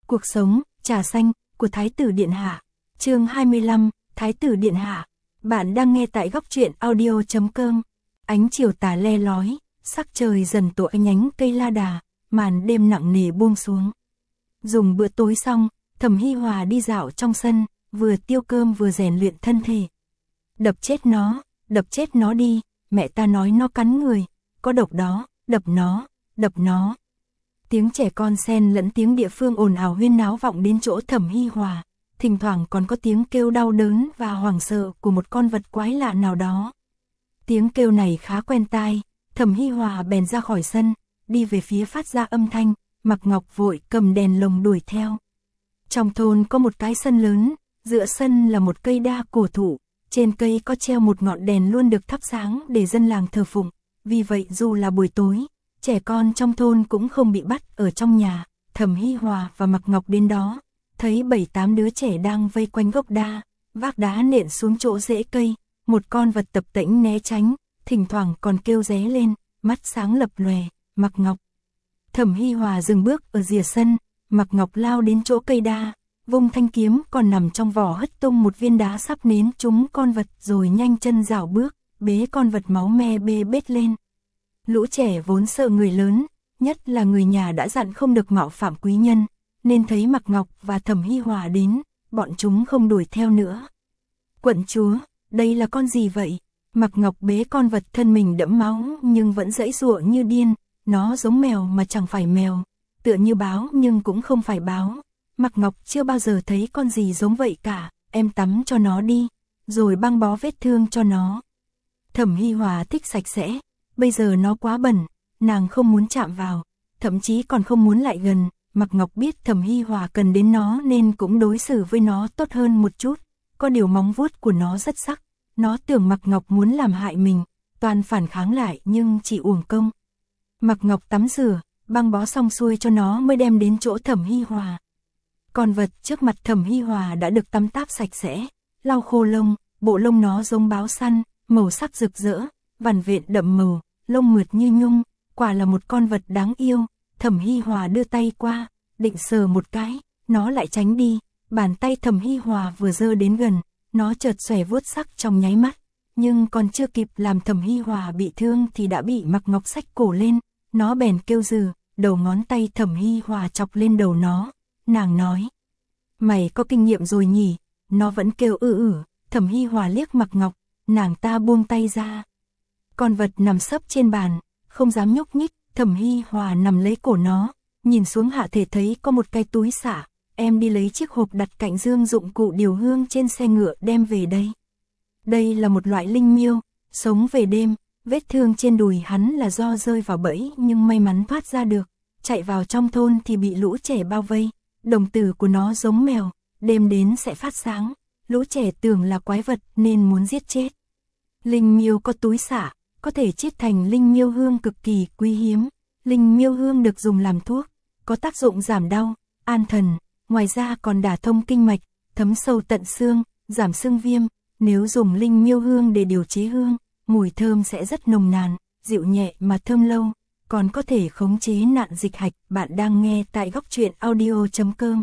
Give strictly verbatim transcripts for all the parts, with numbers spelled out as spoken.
Cuộc sống, trà xanh, của Thái tử Điện Hạ. Chương hai mươi lăm, Thái tử Điện Hạ. Bạn đang nghe tại góc truyện audio chấm com. Ánh chiều tà le lói, sắc trời dần tỏa nhánh cây la đà, màn đêm nặng nề buông xuống. Dùng bữa tối xong, Thẩm Hi Hòa đi dạo trong sân, vừa tiêu cơm vừa rèn luyện thân thể. Đập chết nó, đập chết nó đi, mẹ ta nói nó cắn người, có độc đó, đập nó, đập nó. Tiếng trẻ con xen lẫn tiếng địa phương ồn ào huyên náo vọng đến chỗ Thẩm Hi Hòa, thỉnh thoảng còn có tiếng kêu đau đớn và hoảng sợ của một con vật quái lạ nào đó. Tiếng kêu này khá quen tai, Thẩm Hi Hòa bèn ra khỏi sân, đi về phía phát ra âm thanh, Mạc Ngọc vội cầm đèn lồng đuổi theo. Trong thôn có một cái sân lớn, giữa sân là một cây đa cổ thụ, trên cây có treo một ngọn đèn luôn được thắp sáng để dân làng thờ phụng, vì vậy dù là buổi tối, trẻ con trong thôn cũng không bị bắt ở trong nhà. Thẩm Hi Hòa và Mạc Ngọc đến đó, thấy bảy tám đứa trẻ đang vây quanh gốc đa, vác đá nện xuống chỗ rễ cây, một con vật tập tễnh né tránh, thỉnh thoảng còn kêu ré lên, mắt sáng lập lòe. Mạc Ngọc. Thẩm Hi Hòa dừng bước ở rìa sân, Mạc Ngọc lao đến chỗ cây đa, vung thanh kiếm còn nằm trong vỏ hất tung một viên đá sắp nến trúng con vật rồi nhanh chân rảo bước, bế con vật máu me bê bết lên. Lũ trẻ vốn sợ người lớn, nhất là người nhà đã dặn không được mạo phạm quý nhân, nên thấy Mạc Ngọc và Thẩm Hi Hòa đến, bọn chúng không đuổi theo nữa. Quận chúa, đây là con gì vậy? Mạc Ngọc bế con vật thân mình đẫm máu nhưng vẫn giãy giụa như điên, nó giống mèo mà chẳng phải mèo, tựa như báo nhưng cũng không phải báo. Mạc Ngọc chưa bao giờ thấy con gì giống vậy cả, em tắm cho nó đi, rồi băng bó vết thương cho nó. Thẩm Hi Hòa thích sạch sẽ, bây giờ nó quá bẩn, nàng không muốn chạm vào, thậm chí còn không muốn lại gần. Mạc Ngọc biết Thẩm Hi Hòa cần đến nó nên cũng đối xử với nó tốt hơn một chút, có điều móng vuốt của nó rất sắc, nó tưởng Mạc Ngọc muốn làm hại mình, toàn phản kháng lại nhưng chỉ uổng công. Mạc Ngọc tắm rửa, băng bó xong xuôi cho nó mới đem đến chỗ Thẩm Hi Hòa. Con vật trước mặt Thẩm Hi Hòa đã được tắm táp sạch sẽ, lau khô lông, bộ lông nó giống báo săn, màu sắc rực rỡ, vằn vện đậm màu, lông mượt như nhung, quả là một con vật đáng yêu. Thẩm Hi Hòa đưa tay qua, định sờ một cái, nó lại tránh đi, bàn tay Thẩm Hi Hòa vừa giơ đến gần, nó chợt xòe vuốt sắc trong nháy mắt, nhưng còn chưa kịp làm Thẩm Hi Hòa bị thương thì đã bị Mạc Ngọc xách cổ lên, nó bèn kêu rừ, đầu ngón tay Thẩm Hi Hòa chọc lên đầu nó, nàng nói: "Mày có kinh nghiệm rồi nhỉ?" Nó vẫn kêu ư ử. Thẩm Hi Hòa liếc Mạc Ngọc, nàng ta buông tay ra. Con vật nằm sấp trên bàn, không dám nhúc nhích. Thẩm Hi Hòa nằm lấy cổ nó, nhìn xuống hạ thể thấy có một cái túi xả, em đi lấy chiếc hộp đặt cạnh dương dụng cụ điều hương trên xe ngựa đem về đây. Đây là một loại linh miêu, sống về đêm, vết thương trên đùi hắn là do rơi vào bẫy nhưng may mắn thoát ra được, chạy vào trong thôn thì bị lũ trẻ bao vây, đồng tử của nó giống mèo, đêm đến sẽ phát sáng, lũ trẻ tưởng là quái vật nên muốn giết chết. Linh miêu có túi xả, có thể chiết thành linh miêu hương cực kỳ quý hiếm. Linh miêu hương được dùng làm thuốc, có tác dụng giảm đau, an thần, ngoài ra còn đả thông kinh mạch, thấm sâu tận xương, giảm sưng viêm. Nếu dùng linh miêu hương để điều chế hương, mùi thơm sẽ rất nồng nàn, dịu nhẹ mà thơm lâu, còn có thể khống chế nạn dịch hạch. Bạn đang nghe tại góc truyện audio chấm com.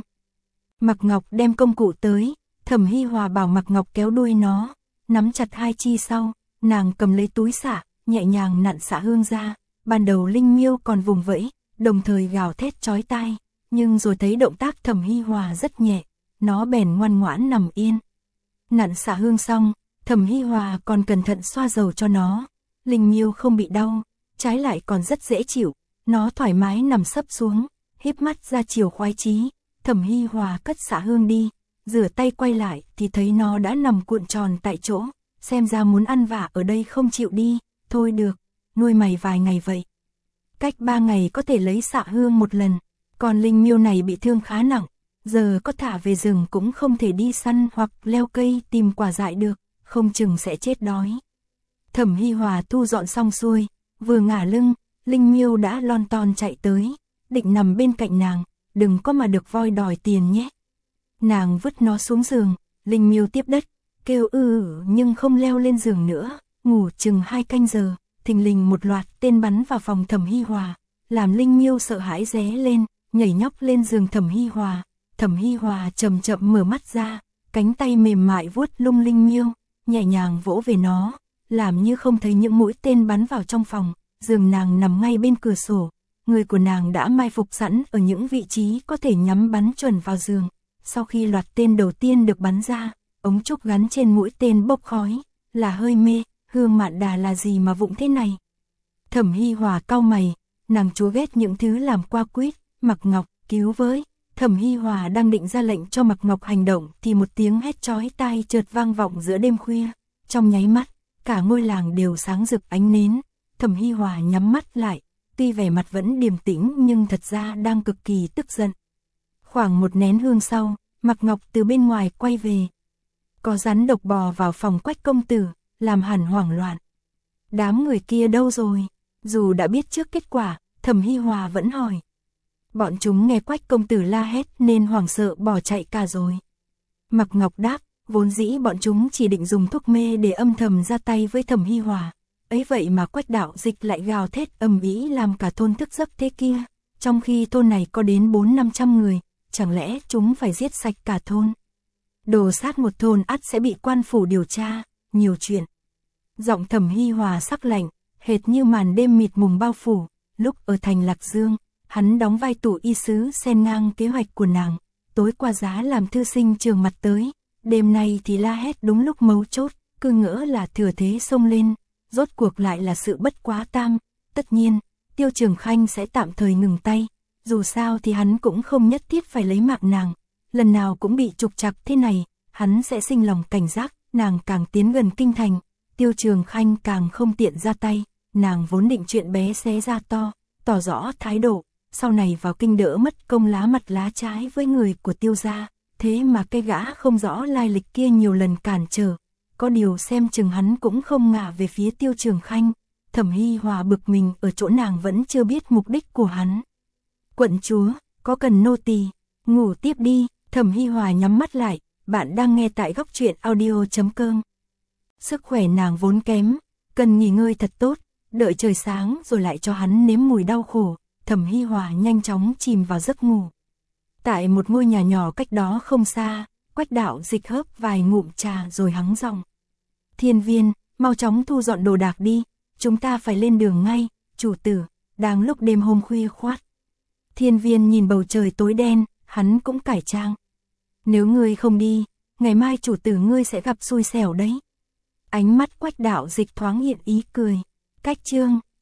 Mạc Ngọc đem công cụ tới, Thẩm Hi Hòa bảo Mạc Ngọc kéo đuôi nó, nắm chặt hai chi sau, nàng cầm lấy túi xả, nhẹ nhàng nặn xả hương ra. Ban đầu linh miêu còn vùng vẫy, đồng thời gào thét chói tai, nhưng rồi thấy động tác Thẩm Hi Hòa rất nhẹ, nó bèn ngoan ngoãn nằm yên. Nặn xả hương xong, Thẩm Hi Hòa còn cẩn thận xoa dầu cho nó, linh miêu không bị đau, trái lại còn rất dễ chịu, nó thoải mái nằm sấp xuống, híp mắt ra chiều khoái chí. Thẩm Hi Hòa cất xả hương đi, rửa tay quay lại thì thấy nó đã nằm cuộn tròn tại chỗ, xem ra muốn ăn vạ ở đây không chịu đi. Thôi được, nuôi mày vài ngày vậy. Cách ba ngày có thể lấy xạ hương một lần, còn linh miêu này bị thương khá nặng, giờ có thả về rừng cũng không thể đi săn hoặc leo cây tìm quả dại được, không chừng sẽ chết đói. Thẩm Hi Hòa thu dọn xong xuôi, vừa ngả lưng, linh miêu đã lon ton chạy tới, định nằm bên cạnh nàng, đừng có mà được voi đòi tiền nhé. Nàng vứt nó xuống giường, linh miêu tiếp đất, kêu ư ử nhưng không leo lên giường nữa. Ngủ chừng hai canh giờ, thình lình một loạt tên bắn vào phòng Thẩm Hi Hòa, làm linh miêu sợ hãi ré lên, nhảy nhóc lên giường Thẩm Hi Hòa, Thẩm Hi Hòa chậm chậm mở mắt ra, cánh tay mềm mại vuốt lung linh miêu, nhẹ nhàng vỗ về nó, làm như không thấy những mũi tên bắn vào trong phòng. Giường nàng nằm ngay bên cửa sổ, người của nàng đã mai phục sẵn ở những vị trí có thể nhắm bắn chuẩn vào giường. Sau khi loạt tên đầu tiên được bắn ra, ống trúc gắn trên mũi tên bốc khói, là hơi mê. Hương Mạn Đà là gì mà vụng thế này? Thẩm Hi Hòa cau mày, nàng chúa ghét những thứ làm qua quýt. Mạc Ngọc, cứu với. Thẩm Hi Hòa đang định ra lệnh cho Mạc Ngọc hành động thì một tiếng hét chói tai chợt vang vọng giữa đêm khuya. Trong nháy mắt, cả ngôi làng đều sáng rực ánh nến. Thẩm Hi Hòa nhắm mắt lại, tuy vẻ mặt vẫn điềm tĩnh nhưng thật ra đang cực kỳ tức giận. Khoảng một nén hương sau, Mạc Ngọc từ bên ngoài quay về. Có rắn độc bò vào phòng Quách công tử, làm hẳn hoảng loạn. Đám người kia đâu rồi? Dù đã biết trước kết quả, Thẩm Hi Hòa vẫn hỏi. Bọn chúng nghe Quách công tử la hét nên hoảng sợ bỏ chạy cả rồi. Mạc Ngọc đáp, vốn dĩ bọn chúng chỉ định dùng thuốc mê để âm thầm ra tay với Thẩm Hi Hòa. Ấy vậy mà Quách đạo dịch lại gào thét ầm ĩ làm cả thôn thức giấc thế kia. Trong khi thôn này có đến bốn năm trăm người, chẳng lẽ chúng phải giết sạch cả thôn? Đồ sát một thôn ắt sẽ bị quan phủ điều tra, nhiều chuyện. Giọng Thẩm Hi Hòa sắc lạnh, hệt như màn đêm mịt mùng bao phủ. Lúc ở thành Lạc Dương, hắn đóng vai tủ y sứ xen ngang kế hoạch của nàng. Tối qua giá làm thư sinh trường mặt tới, đêm nay thì la hét đúng lúc mấu chốt, cứ ngỡ là thừa thế xông lên. Rốt cuộc lại là sự bất quá tam. Tất nhiên, Tiêu Trường Khanh sẽ tạm thời ngừng tay. Dù sao thì hắn cũng không nhất thiết phải lấy mạng nàng. Lần nào cũng bị trục trặc thế này, hắn sẽ sinh lòng cảnh giác. Nàng càng tiến gần kinh thành, Tiêu Trường Khanh càng không tiện ra tay. Nàng vốn định chuyện bé xé ra to, tỏ rõ thái độ. Sau này vào kinh đỡ mất công lá mặt lá trái với người của Tiêu gia. Thế mà cái gã không rõ lai lịch kia nhiều lần cản trở. Có điều xem chừng hắn cũng không ngả về phía Tiêu Trường Khanh. Thẩm Hi Hòa bực mình ở chỗ nàng vẫn chưa biết mục đích của hắn. Quận chúa, có cần nô tỳ ngủ tiếp đi. Thẩm Hi Hòa nhắm mắt lại. Bạn đang nghe tại góc truyện audio chấm com. Sức khỏe nàng vốn kém, cần nghỉ ngơi thật tốt, đợi trời sáng rồi lại cho hắn nếm mùi đau khổ. Thẩm Hi Hòa nhanh chóng chìm vào giấc ngủ. Tại một ngôi nhà nhỏ cách đó không xa, Quách đạo dịch hớp vài ngụm trà rồi hắng giọng. Thiên Viên, mau chóng thu dọn đồ đạc đi, chúng ta phải lên đường ngay. Chủ tử, đang lúc đêm hôm khuya khoát. Thiên Viên nhìn bầu trời tối đen, hắn cũng cải trang. Nếu ngươi không đi, ngày mai chủ tử ngươi sẽ gặp xui xẻo đấy. Ánh mắt Quách đạo dịch thoáng hiện ý cười. Cách chương